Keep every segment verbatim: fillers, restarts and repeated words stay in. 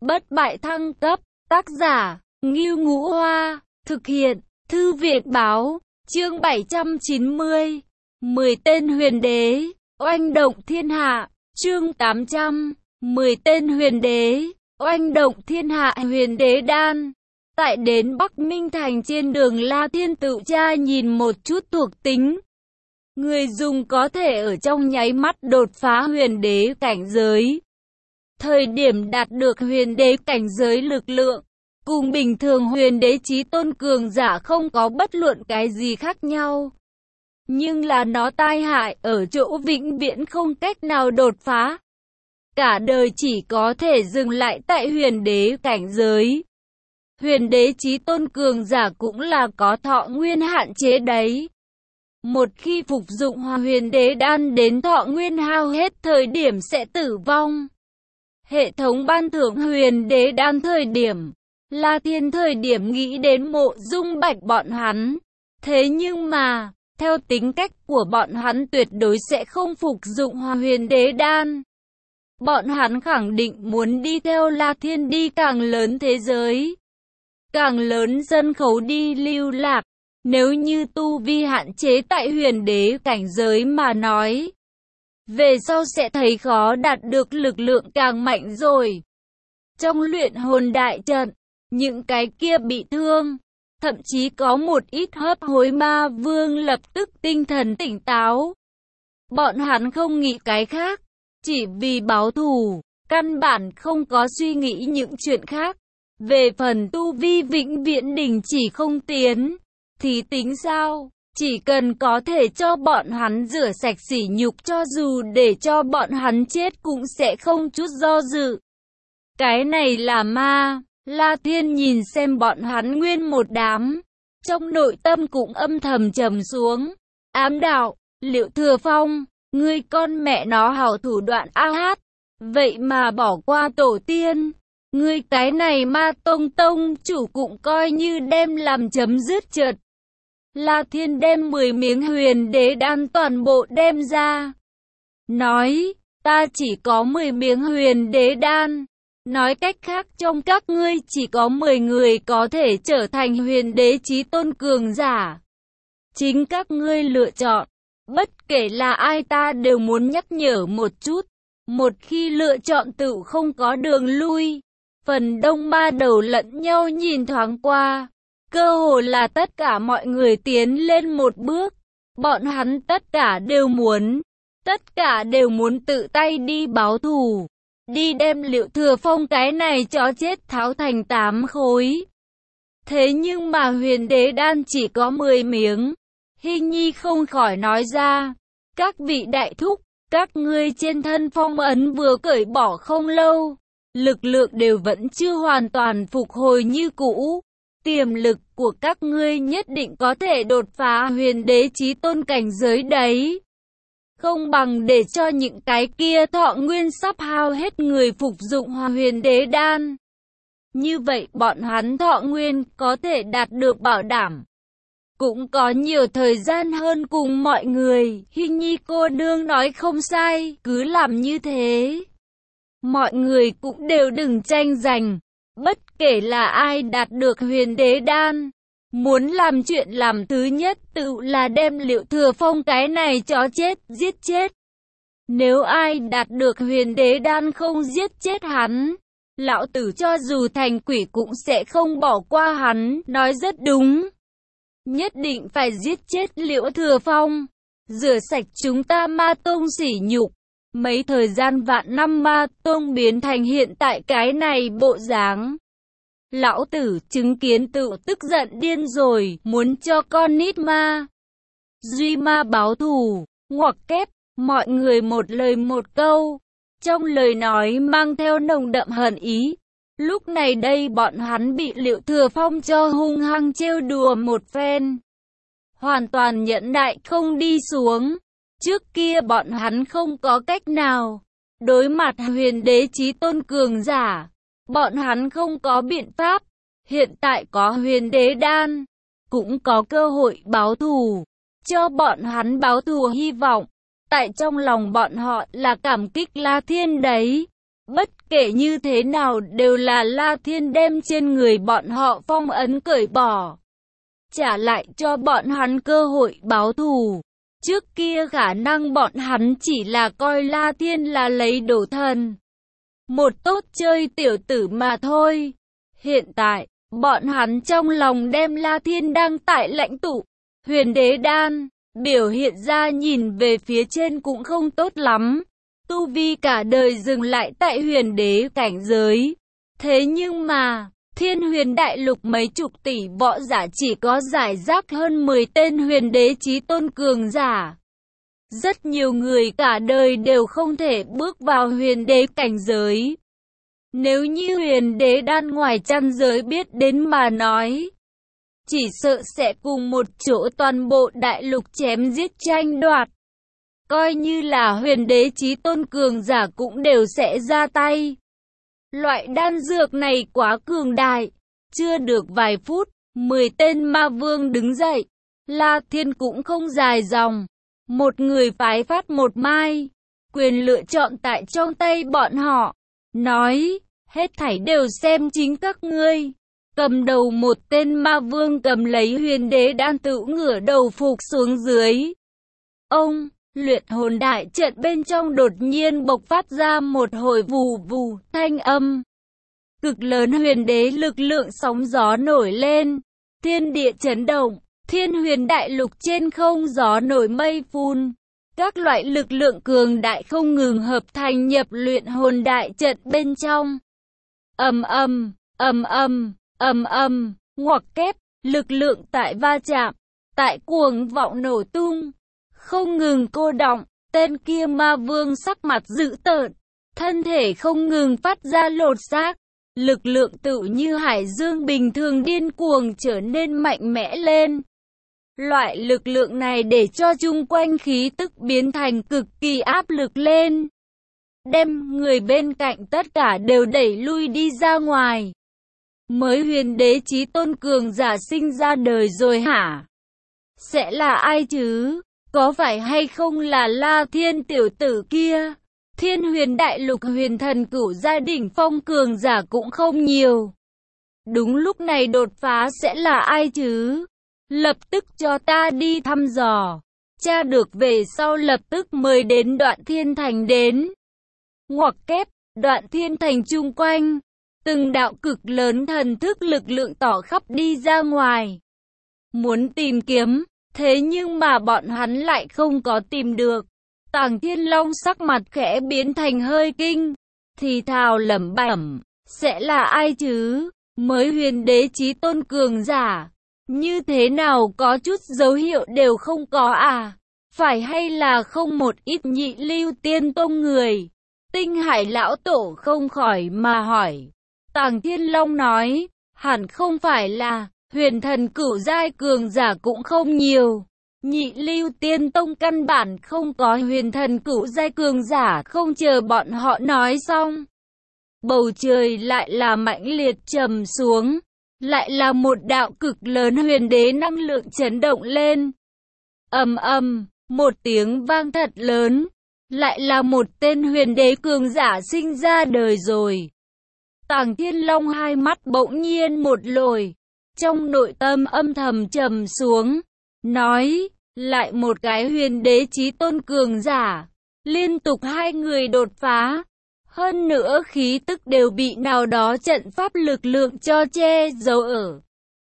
Bất bại thăng cấp, tác giả, Ngưu Ngũ Hoa, thực hiện, Thư viện Báo, chương bảy trăm chín mươi, mười tên huyền đế, oanh động thiên hạ, chương tám trăm, mười tên huyền đế, oanh động thiên hạ. Huyền đế đan. Tại đến Bắc Minh Thành trên đường La Thiên tự tra nhìn một chút thuộc tính. Người dùng có thể ở trong nháy mắt đột phá huyền đế cảnh giới. Thời điểm đạt được huyền đế cảnh giới lực lượng, cùng bình thường huyền đế chí tôn cường giả không có bất luận cái gì khác nhau. Nhưng là nó tai hại ở chỗ vĩnh viễn không cách nào đột phá. Cả đời chỉ có thể dừng lại tại huyền đế cảnh giới. Huyền đế chí tôn cường giả cũng là có thọ nguyên hạn chế đấy. Một khi phục dụng huyền đế đan đến thọ nguyên hao hết thời điểm sẽ tử vong. Hệ thống ban thưởng huyền đế đan thời điểm, La Thiên thời điểm nghĩ đến Mộ Dung Bạch bọn hắn. Thế nhưng mà, theo tính cách của bọn hắn tuyệt đối sẽ không phục dụng huyền đế đan. Bọn hắn khẳng định muốn đi theo La Thiên đi càng lớn thế giới, càng lớn sân khấu đi lưu lạc. Nếu như tu vi hạn chế tại huyền đế cảnh giới mà nói, về sau sẽ thấy khó đạt được lực lượng càng mạnh rồi. Trong luyện hồn đại trận, những cái kia bị thương, thậm chí có một ít hấp hối ma vương lập tức tinh thần tỉnh táo. Bọn hắn không nghĩ cái khác, chỉ vì báo thù, căn bản không có suy nghĩ những chuyện khác. Về phần tu vi vĩnh viễn đình chỉ không tiến, thì tính sao? Chỉ cần có thể cho bọn hắn rửa sạch sỉ nhục, cho dù để cho bọn hắn chết cũng sẽ không chút do dự. Cái này là ma. La Thiên nhìn xem bọn hắn nguyên một đám, trong nội tâm cũng âm thầm trầm xuống. Ám đạo, Liệu Thừa Phong, ngươi con mẹ nó hảo thủ đoạn a hát, vậy mà bỏ qua tổ tiên. Ngươi cái này ma tông tông chủ cũng coi như đem làm chấm dứt trượt. La Thiên đem mười miếng huyền đế đan toàn bộ đem ra. Nói, ta chỉ có mười miếng huyền đế đan. Nói cách khác trong các ngươi chỉ có mười người có thể trở thành huyền đế chí tôn cường giả. Chính các ngươi lựa chọn. Bất kể là ai ta đều muốn nhắc nhở một chút. Một khi lựa chọn tự không có đường lui. Phần đông ma đầu lẫn nhau nhìn thoáng qua. Cơ hồ là tất cả mọi người tiến lên một bước. Bọn hắn tất cả đều muốn. Tất cả đều muốn tự tay đi báo thù. Đi đem Liệu Thừa Phong cái này chó chết tháo thành tám khối. Thế nhưng mà huyền đế đan chỉ có mười miếng. Hình Nhi không khỏi nói ra. Các vị đại thúc, các ngươi trên thân phong ấn vừa cởi bỏ không lâu. Lực lượng đều vẫn chưa hoàn toàn phục hồi như cũ. Tiềm lực của các ngươi nhất định có thể đột phá huyền đế chí tôn cảnh giới đấy. Không bằng để cho những cái kia thọ nguyên sắp hao hết người phục dụng huyền đế đan. Như vậy bọn hắn thọ nguyên có thể đạt được bảo đảm. Cũng có nhiều thời gian hơn cùng mọi người. Hình Nhi cô nương nói không sai, cứ làm như thế. Mọi người cũng đều đừng tranh giành. Bất kể là ai đạt được huyền đế đan, muốn làm chuyện làm thứ nhất tự là đem Liệu Thừa Phong cái này chó chết giết chết. Nếu ai đạt được huyền đế đan không giết chết hắn, lão tử cho dù thành quỷ cũng sẽ không bỏ qua hắn. Nói rất đúng. Nhất định phải giết chết Liệu Thừa Phong, rửa sạch chúng ta ma tông sỉ nhục. Mấy thời gian vạn năm ma tông biến thành hiện tại cái này bộ dáng. Lão tử chứng kiến tự tức giận điên rồi, muốn cho con nít ma duy ma báo thù. Ngoặc kép, mọi người một lời một câu, trong lời nói mang theo nồng đậm hận ý. Lúc này đây bọn hắn bị Liệu Thừa Phong cho hung hăng trêu đùa một phen, hoàn toàn nhẫn nại không đi xuống. Trước kia bọn hắn không có cách nào đối mặt huyền đế chí tôn cường giả, bọn hắn không có biện pháp. Hiện tại có huyền đế đan, cũng có cơ hội báo thù, cho bọn hắn báo thù hy vọng. Tại trong lòng bọn họ là cảm kích La Thiên đấy. Bất bất kể như thế nào đều là La Thiên đem trên người bọn họ phong ấn cởi bỏ, trả lại cho bọn hắn cơ hội báo thù. Trước kia khả năng bọn hắn chỉ là coi La Thiên là lấy đồ thần, một tốt chơi tiểu tử mà thôi. Hiện tại, bọn hắn trong lòng đem La Thiên đang tại lãnh tụ Huyền Đế Đan, biểu hiện ra nhìn về phía trên cũng không tốt lắm. Tu vi cả đời dừng lại tại huyền đế cảnh giới. Thế nhưng mà, Thiên Huyền Đại Lục mấy chục tỷ võ giả chỉ có giải rác hơn mười tên huyền đế chí tôn cường giả. Rất nhiều người cả đời đều không thể bước vào huyền đế cảnh giới. Nếu như huyền đế đan ngoài trăm giới biết đến mà nói, chỉ sợ sẽ cùng một chỗ toàn bộ đại lục chém giết tranh đoạt. Coi như là huyền đế chí tôn cường giả cũng đều sẽ ra tay. Loại đan dược này quá cường đại. Chưa được vài phút, mười tên ma vương đứng dậy. La Thiên cũng không dài dòng. Một người phái phát một mai. Quyền lựa chọn tại trong tay bọn họ. Nói, hết thảy đều xem chính các ngươi. Cầm đầu một tên ma vương cầm lấy huyền đế đan tự ngửa đầu phục xuống dưới. Ông, luyện hồn đại trận bên trong đột nhiên bộc phát ra một hồi vù vù thanh âm. Cực lớn huyền đế lực lượng sóng gió nổi lên. Thiên địa chấn động, thiên huyền đại lục trên không gió nổi mây phun. Các loại lực lượng cường đại không ngừng hợp thành nhập luyện hồn đại trận bên trong. Ầm ầm, ầm ầm, ầm ầm, ngoặc kép, lực lượng tại va chạm, tại cuồng vọng nổ tung, không ngừng cô đọng. Tên kia ma vương sắc mặt dữ tợn, thân thể không ngừng phát ra lột xác, lực lượng tự như hải dương bình thường điên cuồng trở nên mạnh mẽ lên. Loại lực lượng này để cho chung quanh khí tức biến thành cực kỳ áp lực lên, đem người bên cạnh tất cả đều đẩy lui đi ra ngoài. Mới huyền đế chí tôn cường giả sinh ra đời rồi hả? Sẽ là ai chứ? Có phải hay không là La Thiên tiểu tử kia? Thiên huyền đại lục huyền thần cửu gia đỉnh phong cường giả cũng không nhiều. Đúng lúc này đột phá sẽ là ai chứ? Lập tức cho ta đi thăm dò. Tra được về sau lập tức mời đến Đoạn Thiên Thành đến. Ngoặc kép, Đoạn Thiên Thành chung quanh. Từng đạo cực lớn thần thức lực lượng tỏ khắp đi ra ngoài. Muốn tìm kiếm, thế nhưng mà bọn hắn lại không có tìm được. Tàng Thiên Long sắc mặt khẽ biến thành hơi kinh, thì thào lẩm bẩm, sẽ là ai chứ? Mới huyền đế chí tôn cường giả, như thế nào có chút dấu hiệu đều không có à? Phải hay là không một ít nhị lưu tiên tông người? Tinh Hải lão tổ không khỏi mà hỏi. Tàng Thiên Long nói, hẳn không phải là, huyền thần cửu giai cường giả cũng không nhiều. Nhị lưu tiên tông căn bản không có huyền thần cửu giai cường giả. Không chờ bọn họ nói xong, bầu trời lại là mãnh liệt trầm xuống. Lại là một đạo cực lớn huyền đế năng lượng chấn động lên. Ầm ầm, một tiếng vang thật lớn. Lại là một tên huyền đế cường giả sinh ra đời rồi. Tàng Thiên Long hai mắt bỗng nhiên một lồi, trong nội tâm âm thầm trầm xuống, nói, lại một cái huyền đế chí tôn cường giả, liên tục hai người đột phá, hơn nữa khí tức đều bị nào đó trận pháp lực lượng cho che giấu ở.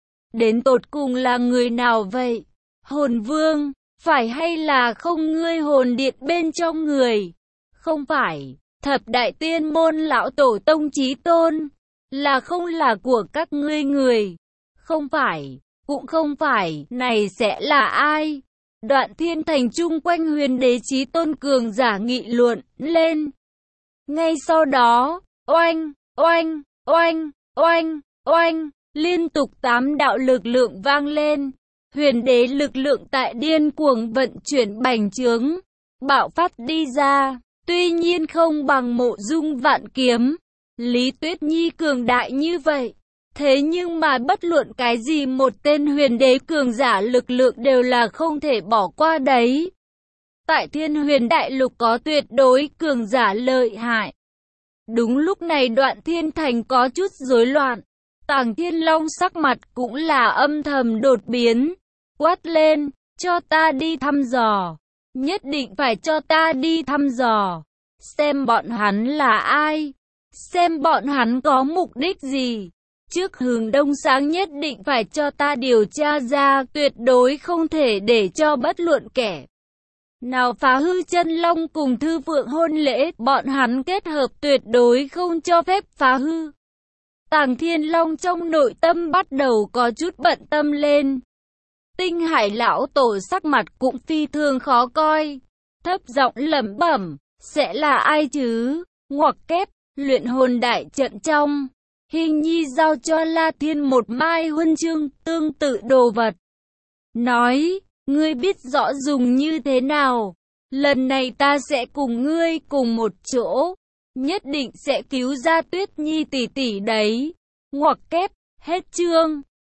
Đến tột cùng là người nào vậy? Hồn vương, phải hay là không ngươi hồn điện bên trong người? Không phải. Thập đại tiên môn lão tổ tông chí tôn, là không là của các ngươi người? Không phải, cũng không phải, này sẽ là ai? Đoạn Thiên Thành chung quanh huyền đế chí tôn cường giả nghị luận lên. Ngay sau đó, oanh, oanh, oanh, oanh, oanh, liên tục tám đạo lực lượng vang lên. Huyền đế lực lượng tại điên cuồng vận chuyển bành trướng, bạo phát đi ra. Tuy nhiên không bằng Mộ Dung Vạn Kiếm, Lý Tuyết Nhi cường đại như vậy. Thế nhưng mà bất luận cái gì một tên huyền đế cường giả lực lượng đều là không thể bỏ qua đấy. Tại Thiên Huyền Đại Lục có tuyệt đối cường giả lợi hại. Đúng lúc này Đoạn Thiên Thành có chút rối loạn. Tàng Thiên Long sắc mặt cũng là âm thầm đột biến, quát lên, cho ta đi thăm dò, nhất định phải cho ta đi thăm dò, xem bọn hắn là ai, xem bọn hắn có mục đích gì. Trước hướng đông sáng nhất định phải cho ta điều tra ra, tuyệt đối không thể để cho bất luận kẻ nào phá hư chân long cùng Thư Phượng hôn lễ, bọn hắn kết hợp tuyệt đối không cho phép phá hư. Tàng Thiên Long trong nội tâm bắt đầu có chút bận tâm lên. Tinh Hải lão tổ sắc mặt cũng phi thường khó coi, thấp giọng lẩm bẩm, sẽ là ai chứ? Ngoặc kép, luyện hồn đại trận trong, Hình Nhi giao cho La Thiên một mai huân chương tương tự đồ vật. Nói, ngươi biết rõ dùng như thế nào, lần này ta sẽ cùng ngươi cùng một chỗ, nhất định sẽ cứu ra Tuyết Nhi tỷ tỷ đấy. Ngoặc kép, hết chương.